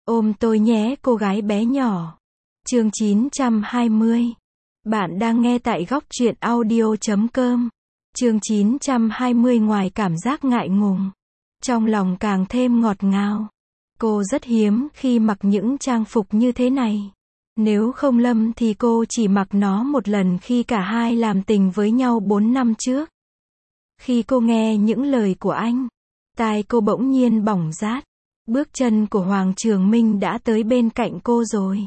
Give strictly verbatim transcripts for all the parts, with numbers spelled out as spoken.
Ôm tôi nhé cô gái bé nhỏ. Chương chín trăm hai mươi. Bạn đang nghe tại góc truyện audio chấm com. Chương chín trăm hai mươi. Ngoài cảm giác ngại ngùng, trong lòng càng thêm ngọt ngào. Cô rất hiếm khi mặc những trang phục như thế này. Nếu không Lâm thì cô chỉ mặc nó một lần khi cả hai làm tình với nhau bốn năm trước. Khi cô nghe những lời của anh, tai cô bỗng nhiên bỏng rát. Bước chân của Hoàng Trường Minh đã tới bên cạnh cô rồi.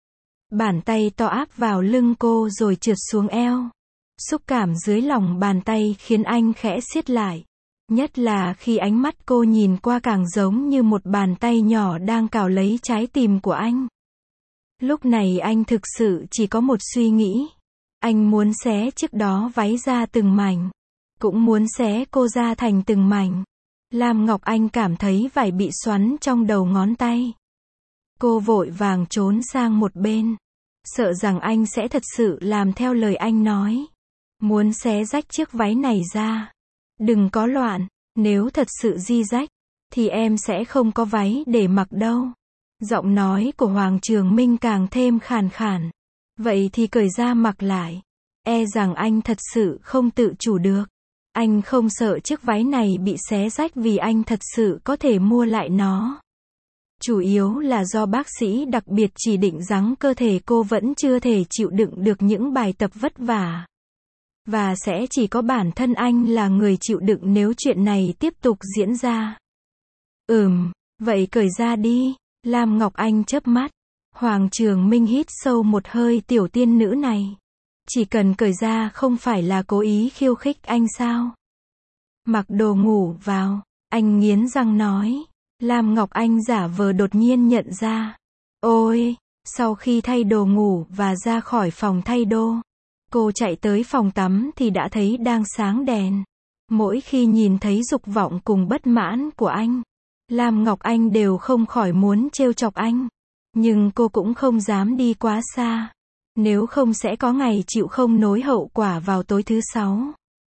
Bàn tay to áp vào lưng cô rồi trượt xuống eo. Xúc cảm dưới lòng bàn tay khiến anh khẽ siết lại. Nhất là khi ánh mắt cô nhìn qua càng giống như một bàn tay nhỏ đang cào lấy trái tim của anh. Lúc này anh thực sự chỉ có một suy nghĩ. Anh muốn xé chiếc đó váy ra từng mảnh. Cũng muốn xé cô ra thành từng mảnh. Lam Ngọc Anh cảm thấy vải bị xoắn trong đầu ngón tay. Cô vội vàng trốn sang một bên. Sợ rằng anh sẽ thật sự làm theo lời anh nói. Muốn xé rách chiếc váy này ra. Đừng có loạn, nếu thật sự di rách, thì em sẽ không có váy để mặc đâu. Giọng nói của Hoàng Trường Minh càng thêm khàn khàn. Vậy thì cởi ra mặc lại. E rằng anh thật sự không tự chủ được. Anh không sợ chiếc váy này bị xé rách vì anh thật sự có thể mua lại nó. Chủ yếu là do bác sĩ đặc biệt chỉ định rằng cơ thể cô vẫn chưa thể chịu đựng được những bài tập vất vả. Và sẽ chỉ có bản thân anh là người chịu đựng nếu chuyện này tiếp tục diễn ra. Ừm, vậy cởi ra đi. Lam Ngọc Anh chớp mắt. Hoàng Trường Minh hít sâu một hơi. Tiểu tiên nữ này, chỉ cần cởi ra không phải là cố ý khiêu khích anh sao? Mặc đồ ngủ vào, anh nghiến răng nói. Lam Ngọc Anh giả vờ đột nhiên nhận ra. Ôi, sau khi thay đồ ngủ và ra khỏi phòng thay đồ, cô chạy tới phòng tắm thì đã thấy đang sáng đèn. Mỗi khi nhìn thấy dục vọng cùng bất mãn của anh, Lam Ngọc Anh đều không khỏi muốn trêu chọc anh. Nhưng cô cũng không dám đi quá xa. Nếu không sẽ có ngày chịu không nổi hậu quả vào tối thứ sáu.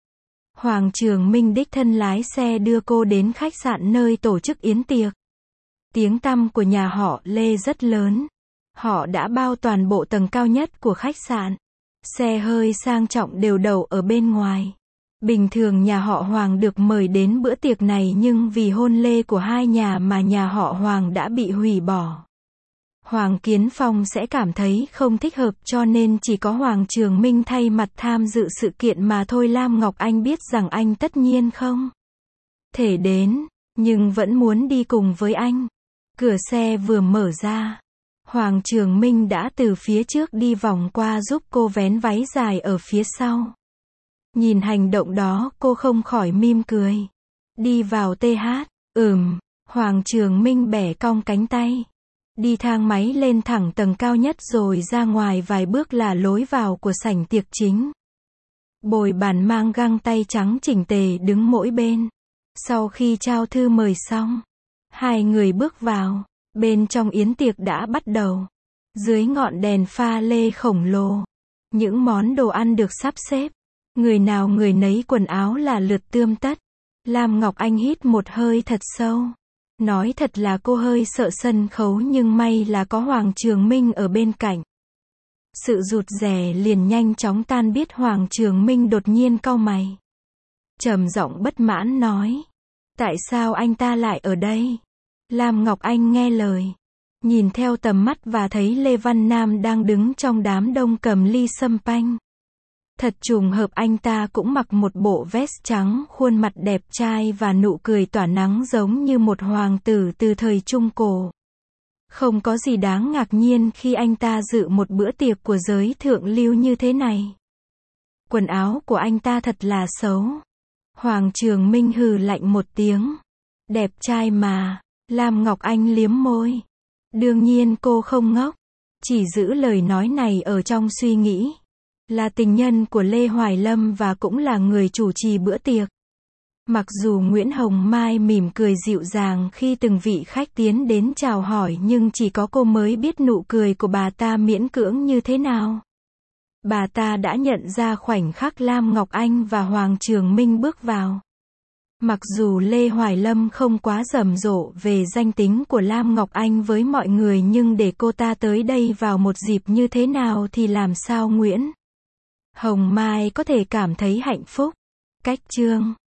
Hoàng Trường Minh đích thân lái xe đưa cô đến khách sạn nơi tổ chức yến tiệc. Tiếng tăm của nhà họ Lê rất lớn. Họ đã bao toàn bộ tầng cao nhất của khách sạn. Xe hơi sang trọng đều đậu ở bên ngoài. Bình thường nhà họ Hoàng được mời đến bữa tiệc này nhưng vì hôn lễ của hai nhà mà nhà họ Hoàng đã bị hủy bỏ. Hoàng Kiến Phong sẽ cảm thấy không thích hợp cho nên chỉ có Hoàng Trường Minh thay mặt tham dự sự kiện mà thôi. Lam Ngọc Anh biết rằng anh tất nhiên không thể đến, nhưng vẫn muốn đi cùng với anh. Cửa xe vừa mở ra, Hoàng Trường Minh đã từ phía trước đi vòng qua giúp cô vén váy dài ở phía sau. Nhìn hành động đó cô không khỏi mỉm cười. Đi vào tê hát, ừm, Hoàng Trường Minh bẻ cong cánh tay. Đi thang máy lên thẳng tầng cao nhất rồi ra ngoài vài bước là lối vào của sảnh tiệc chính. Bồi bàn mang găng tay trắng chỉnh tề đứng mỗi bên. Sau khi trao thư mời xong, hai người bước vào. Bên trong yến tiệc đã bắt đầu. Dưới ngọn đèn pha lê khổng lồ, những món đồ ăn được sắp xếp. Người nào người nấy quần áo là lượt tươm tất. Lam Ngọc Anh hít một hơi thật sâu. Nói thật là cô hơi sợ sân khấu nhưng may là có Hoàng Trường Minh ở bên cạnh. Sự rụt rè liền nhanh chóng tan biết. Hoàng Trường Minh đột nhiên cau mày. Trầm giọng bất mãn nói. Tại sao anh ta lại ở đây? Lam Ngọc Anh nghe lời. Nhìn theo tầm mắt và thấy Lê Văn Nam đang đứng trong đám đông cầm ly sâm panh. Thật trùng hợp anh ta cũng mặc một bộ vest trắng, khuôn mặt đẹp trai và nụ cười tỏa nắng giống như một hoàng tử từ thời Trung Cổ. Không có gì đáng ngạc nhiên khi anh ta dự một bữa tiệc của giới thượng lưu như thế này. Quần áo của anh ta thật là xấu. Hoàng Trường Minh hừ lạnh một tiếng. Đẹp trai mà. Lam Ngọc Anh liếm môi. Đương nhiên cô không ngốc. Chỉ giữ lời nói này ở trong suy nghĩ. Là tình nhân của Lê Hoài Lâm và cũng là người chủ trì bữa tiệc. Mặc dù Nguyễn Hồng Mai mỉm cười dịu dàng khi từng vị khách tiến đến chào hỏi nhưng chỉ có cô mới biết nụ cười của bà ta miễn cưỡng như thế nào. Bà ta đã nhận ra khoảnh khắc Lam Ngọc Anh và Hoàng Trường Minh bước vào. Mặc dù Lê Hoài Lâm không quá rầm rộ về danh tính của Lam Ngọc Anh với mọi người nhưng để cô ta tới đây vào một dịp như thế nào thì làm sao Nguyễn Hồng Mai có thể cảm thấy hạnh phúc. Cách chương